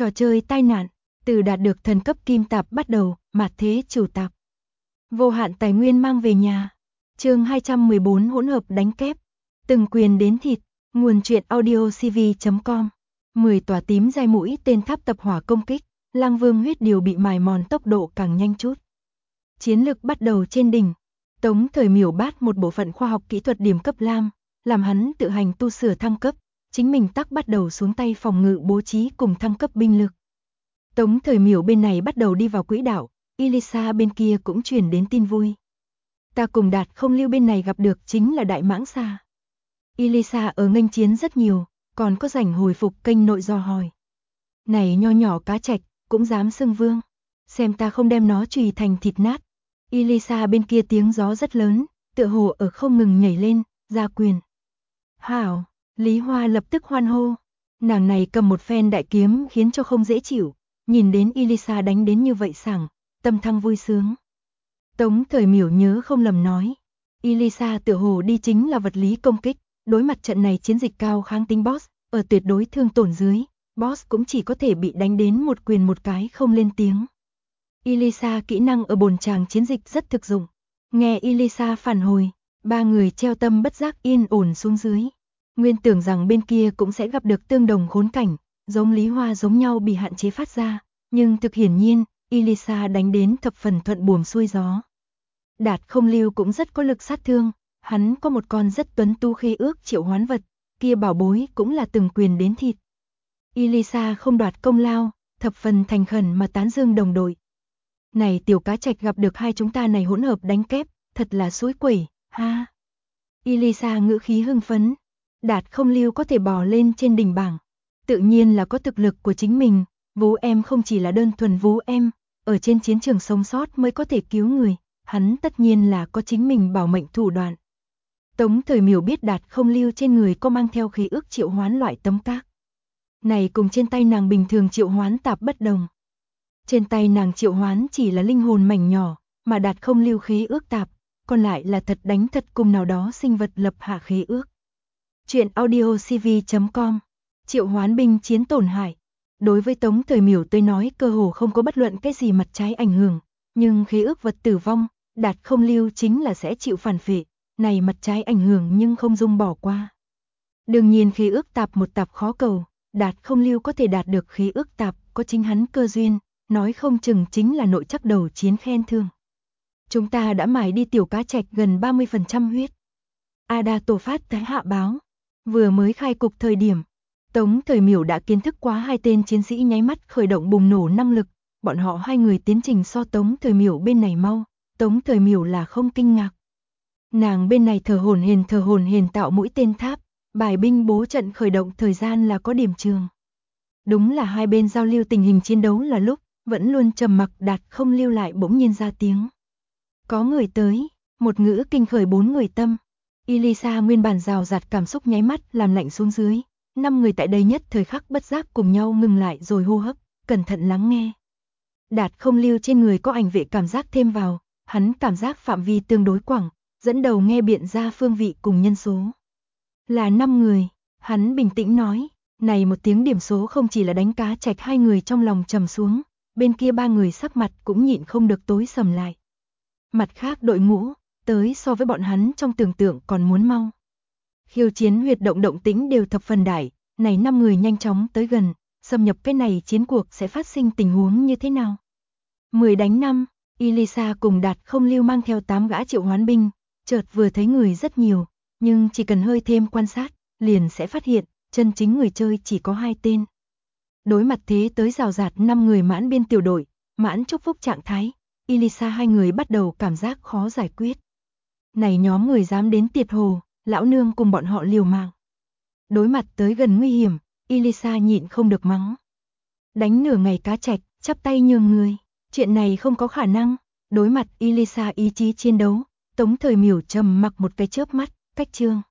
Trò chơi tai nạn, từ đạt được thần cấp kim tạp bắt đầu, mạt thế chủ tạp. Vô hạn tài nguyên mang về nhà. Chương 214 hỗn hợp đánh kép. Từng quyền đến thịt, nguồn truyện audio cv.com. 10 tòa tím dai mũi tên tháp tập hỏa công kích, Lang Vương huyết điều bị mài mòn tốc độ càng nhanh chút. Chiến lực bắt đầu trên đỉnh. Tống Thời Miểu bát một bộ phận khoa học kỹ thuật điểm cấp lam, làm hắn tự hành tu sửa thăng cấp, chính mình tắc bắt đầu xuống tay phòng ngự bố trí cùng thăng cấp binh lực. Tống Thời Miểu bên này bắt đầu đi vào quỹ đạo, Elisa bên kia cũng truyền đến tin vui. Ta cùng Đạt Không Lưu bên này gặp được chính là đại mãng xà. Elisa ở nghênh chiến rất nhiều, còn có rảnh hồi phục kênh nội do hỏi. Này nho nhỏ cá trạch, cũng dám xưng vương, xem ta không đem nó chùy thành thịt nát. Elisa bên kia tiếng gió rất lớn, tựa hồ ở không ngừng nhảy lên, ra quyền. Hảo, Lý Hoa lập tức hoan hô. Nàng này cầm một phen đại kiếm khiến cho không dễ chịu, nhìn đến Elisa đánh đến như vậy sảng, tâm thăng vui sướng. Tống Thời Miểu nhớ không lầm nói, Elisa tựa hồ đi chính là vật lý công kích, đối mặt trận này chiến dịch cao kháng tính boss, ở tuyệt đối thương tổn dưới, boss cũng chỉ có thể bị đánh đến một quyền một cái không lên tiếng. Elisa kỹ năng ở bồn tràng chiến dịch rất thực dụng. Nghe Elisa phản hồi, ba người treo tâm bất giác yên ổn xuống dưới. Nguyên tưởng rằng bên kia cũng sẽ gặp được tương đồng khốn cảnh, giống Lý Hoa giống nhau bị hạn chế phát ra, nhưng thực hiển nhiên, Elisa đánh đến thập phần thuận buồm xuôi gió. Đạt Không Lưu cũng rất có lực sát thương, hắn có một con rất tuấn tú khế ước triệu hoán vật, kia bảo bối cũng là từng quyền đến thịt. Elisa không đoạt công lao, thập phần thành khẩn mà tán dương đồng đội. Này tiểu cá trạch gặp được hai chúng ta này hỗn hợp đánh kép, thật là suối quẩy, ha. Elisa ngữ khí hưng phấn. Đạt Không Lưu có thể bò lên trên đỉnh bảng, tự nhiên là có thực lực của chính mình, Vũ Em không chỉ là đơn thuần Vũ Em, ở trên chiến trường sống sót mới có thể cứu người, hắn tất nhiên là có chính mình bảo mệnh thủ đoạn. Tống Thời Miểu biết Đạt Không Lưu trên người có mang theo khí ước triệu hoán loại tấm các. Này cùng trên tay nàng bình thường triệu hoán tạp bất đồng. Trên tay nàng triệu hoán chỉ là linh hồn mảnh nhỏ, mà Đạt Không Lưu khí ước tạp, còn lại là thật đánh thật cùng nào đó sinh vật lập hạ khí ước. Chuyện audio cv.com. Triệu hoán binh chiến tổn hại. Đối với Tống Thời Miểu tôi nói cơ hồ không có bất luận cái gì mặt trái ảnh hưởng, nhưng khí ước vật tử vong, Đạt Không Lưu chính là sẽ chịu phản phệ, này mặt trái ảnh hưởng nhưng không dung bỏ qua. Đương nhiên khí ước tạp một tạp khó cầu, Đạt Không Lưu có thể đạt được khí ước tạp, có chính hắn cơ duyên, nói không chừng chính là nội chắc đầu chiến khen thương. Chúng ta đã mài đi tiểu cá trạch gần 30% huyết. Ada Tổ Phát thái hạ báo. Vừa mới khai cục thời điểm, Tống Thời Miểu đã kiến thức quá hai tên chiến sĩ nháy mắt khởi động bùng nổ năng lực, bọn họ hai người tiến trình so Tống Thời Miểu bên này mau, Tống Thời Miểu là không kinh ngạc. Nàng bên này thở hổn hển tạo mũi tên tháp, bài binh bố trận khởi động thời gian là có điểm trường. Đúng là hai bên giao lưu tình hình chiến đấu là lúc, vẫn luôn trầm mặc Đạt Không Lưu lại bỗng nhiên ra tiếng. Có người tới, một ngữ kinh khởi bốn người tâm. Elisa nguyên bản rào rạt cảm xúc nháy mắt làm lạnh xuống dưới, 5 người tại đây nhất thời khắc bất giác cùng nhau ngừng lại rồi hô hấp, cẩn thận lắng nghe. Đạt Không Lưu trên người có ảnh vệ cảm giác thêm vào, hắn cảm giác phạm vi tương đối quảng, dẫn đầu nghe biện ra phương vị cùng nhân số. Là 5 người, hắn bình tĩnh nói, này một tiếng điểm số không chỉ là đánh cá trạch hai người trong lòng trầm xuống, bên kia ba người sắc mặt cũng nhịn không được tối sầm lại. Mặt khác đội ngũ tới so với bọn hắn trong tưởng tượng còn muốn mau. Khiêu chiến huyệt động tĩnh đều thập phần đại, này 5 người nhanh chóng tới gần, xâm nhập cái này chiến cuộc sẽ phát sinh tình huống như thế nào? 10 đánh 5, Elisa cùng Đạt Không Lưu mang theo 8 gã triệu hoán binh, chợt vừa thấy người rất nhiều, nhưng chỉ cần hơi thêm quan sát, liền sẽ phát hiện, chân chính người chơi chỉ có 2 tên. Đối mặt thế tới rào rạt 5 người mãn biên tiểu đội, mãn chúc phúc trạng thái, Elisa hai người bắt đầu cảm giác khó giải quyết. Này nhóm người dám đến tiệt hồ, lão nương cùng bọn họ liều mạng. Đối mặt tới gần nguy hiểm, Elisa nhịn không được mắng. Đánh nửa ngày cá trạch, chắp tay nhường người, chuyện này không có khả năng. Đối mặt Elisa ý chí chiến đấu, Tống Thời Miểu trầm mặc một cái chớp mắt, cách chương.